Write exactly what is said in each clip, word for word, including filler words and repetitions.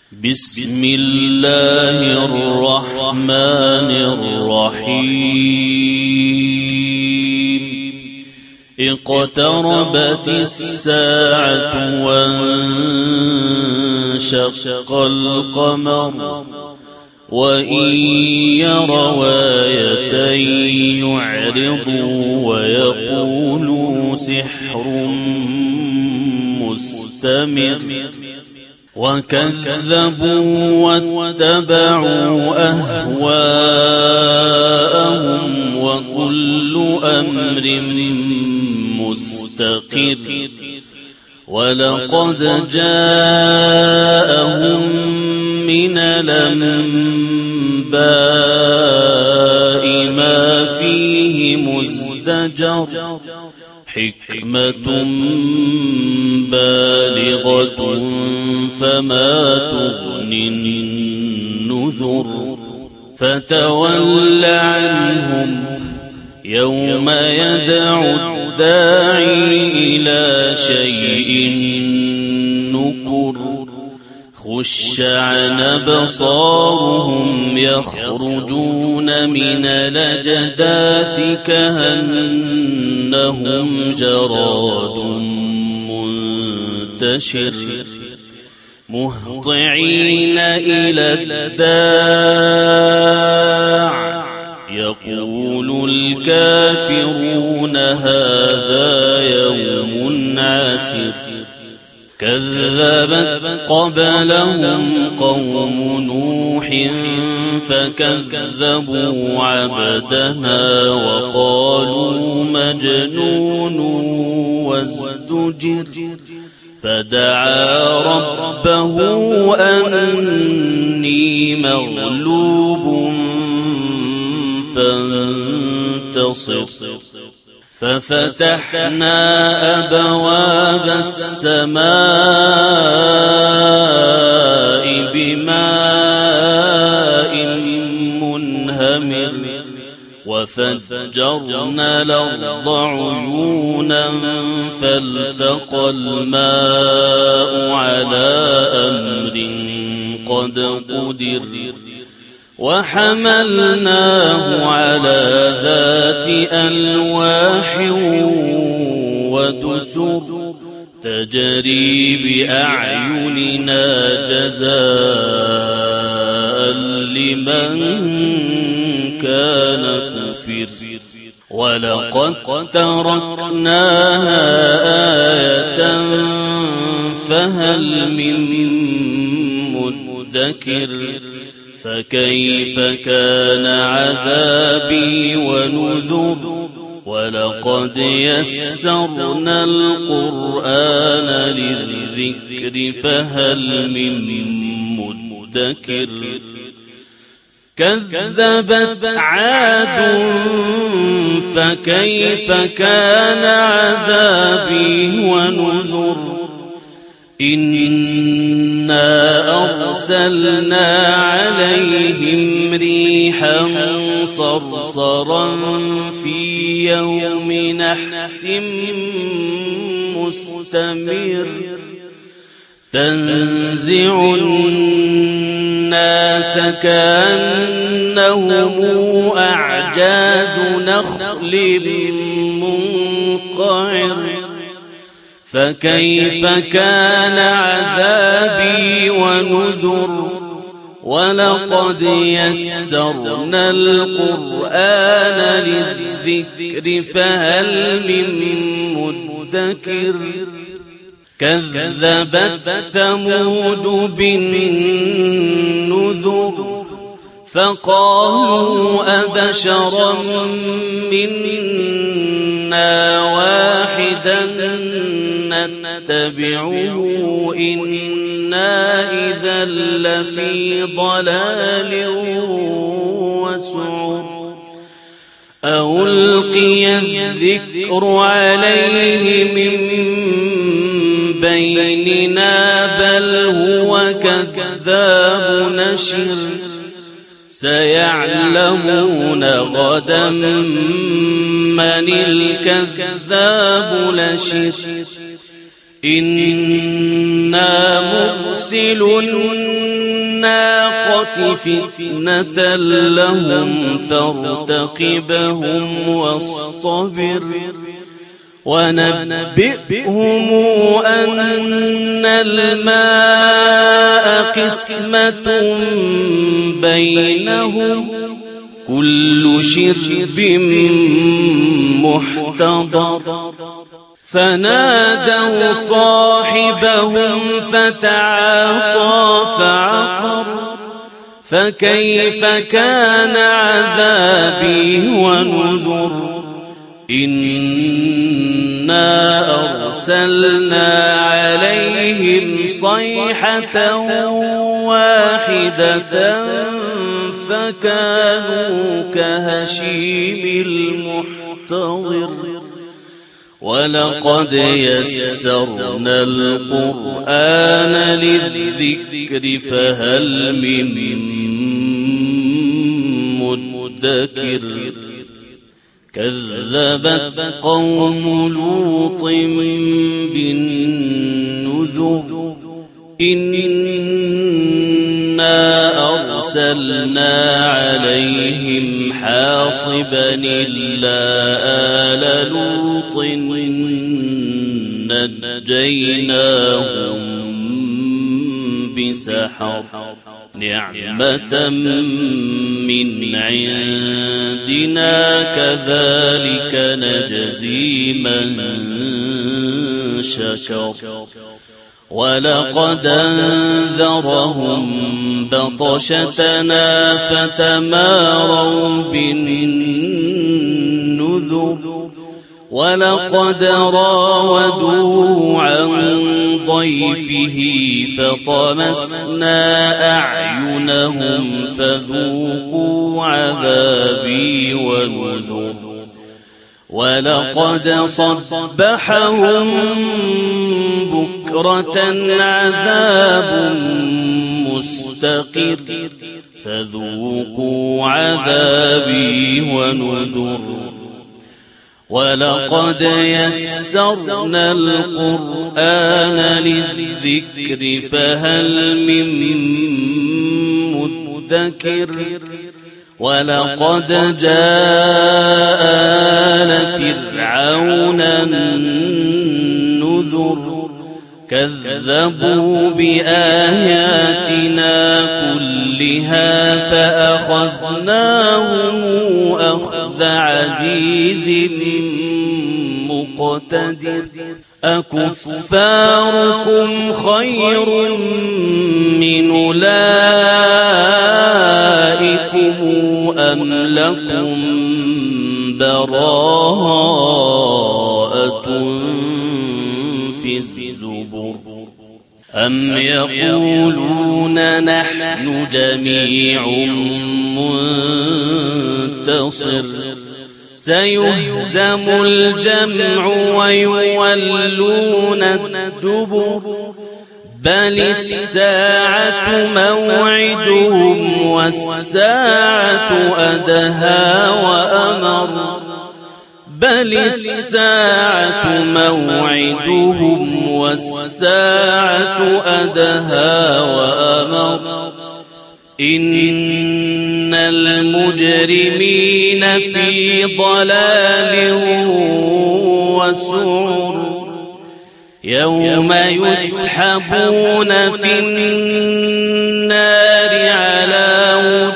بسم الله الرحمن الرحيم اقتربت الساعة وانشق القمر وإن يروا آية يعرضوا ويقولوا سحر مستمر وكذبوا واتبعوا أهواءهم وكل أمر مستقر ولقد جاءهم من الأنباء ما فيه مزدجر حكمة بالغة فما تغني النذر فتول عنهم يوم يدعو الداعي إلى شيء نكر خش عن أبصارهم يخرجون من الأجداث كأنهم جراد منتشر مهطعين إلى الداع يقول الكافرون هذا يوم عسر كذبت قبلهم قوم نوح فكذبوا عبدنا وقالوا مجنون وازدجر فدعا ربه أني مغلوب فانتصر ففتحنا أبواب السماء بماء منهمر وفجرنا الأرض عيونا فالتقى الماء على أمر قد قدر وحملناه على ذات ألواح ودسر تجري بأعيننا جزاء لمن كان كفر ولقد تركناها آية فهل من مدكر فكيف كان عذابي ونذر ولقد يسرنا القرآن للذكر فهل من مدكر كذبت عاد فكيف كان عذابي ونذر إنا أرسلنا عليهم ريحا صرصرا في يوم نحس مستمر تنزع الناس كأنهم أعجاز نخل منقعر فكيف كان عذابي ونذر ولقد يسرنا القرآن للذكر فهل من مدكر كذبت ثمود بالنذر فقالوا أبشرا منا واحدا نتبعه إنا إذا لفي ضلال وسعر ألقي الذكر عليه من بيننا بل هو كذاب نشر سيعلمون غدا من الكذاب لشر إنا مرسل الناقة فتنة لهم فارتقبهم واصطبر ونبئهم أن الماء قسمة بينهم كل شرب محتضر فنادوا صاحبهم فتعاطى فعقر فكيف كان عذابي ونذر إنا أرسلنا عليهم صيحة واحدة فكانوا كهشيم المحتضر ولقد يسرنا القرآن للذكر فهل من مدكر كذبت قوم لوط بالنذر إنا أرسلنا عليهم حاصبا إلا آل لوط نجيناهم بسحر نعمة من عندنا كذلك نجزي من شكر ولقد أنذرهم بطشتنا فتماروا بالنذر ولقد راودوه عن ضيفه فطمسنا أعينهم فذوقوا عذابي ونذر ولقد صبحهم بكرة عذاب مستقر فذوقوا عذابي ونذر ولقد يسرنا القرآن للذكر فهل من مدكر ولقد جاء آل فرعون النذر كذبوا بآياتنا كلها فأخذناهم أخذ عزيز مقتدر أكفاركم خير من أولئكم أم لكم براءة في الزبر أم يقولون نحن جميع منتصر سيهزم الجمع ويولون الدبر بل الساعة موعدهم والساعة أدهى وأمر بل الساعة موعدهم والساعة أدهى وأمر إن المجرمين في ضلال وسعر يوم يسحبون في النار على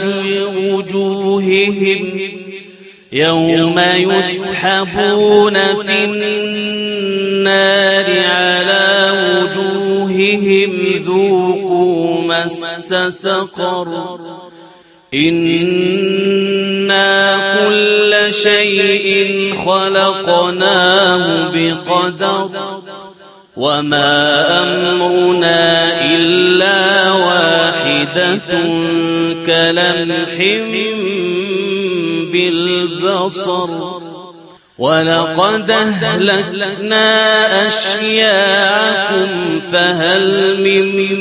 وجوههم يوم يسحبون في النار على وجوههم ذوقوا مس سقر إنا كل شيء خلقناه بقدر وما أمرنا إلا واحدة كلمح بالبصر ولقد أهلكنا أشياعكم فهل من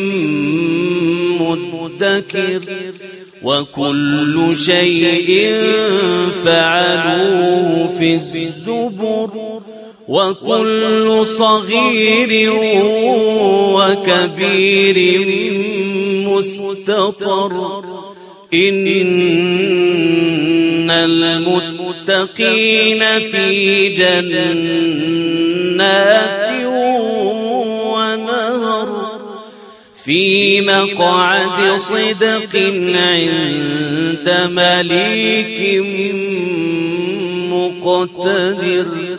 مدكر وكل شيء فعلوه في الزبر وكل صغير وكبير مستطر إن المتقين في جنات ونهر في مقعد صدق عند مليك مقتدر.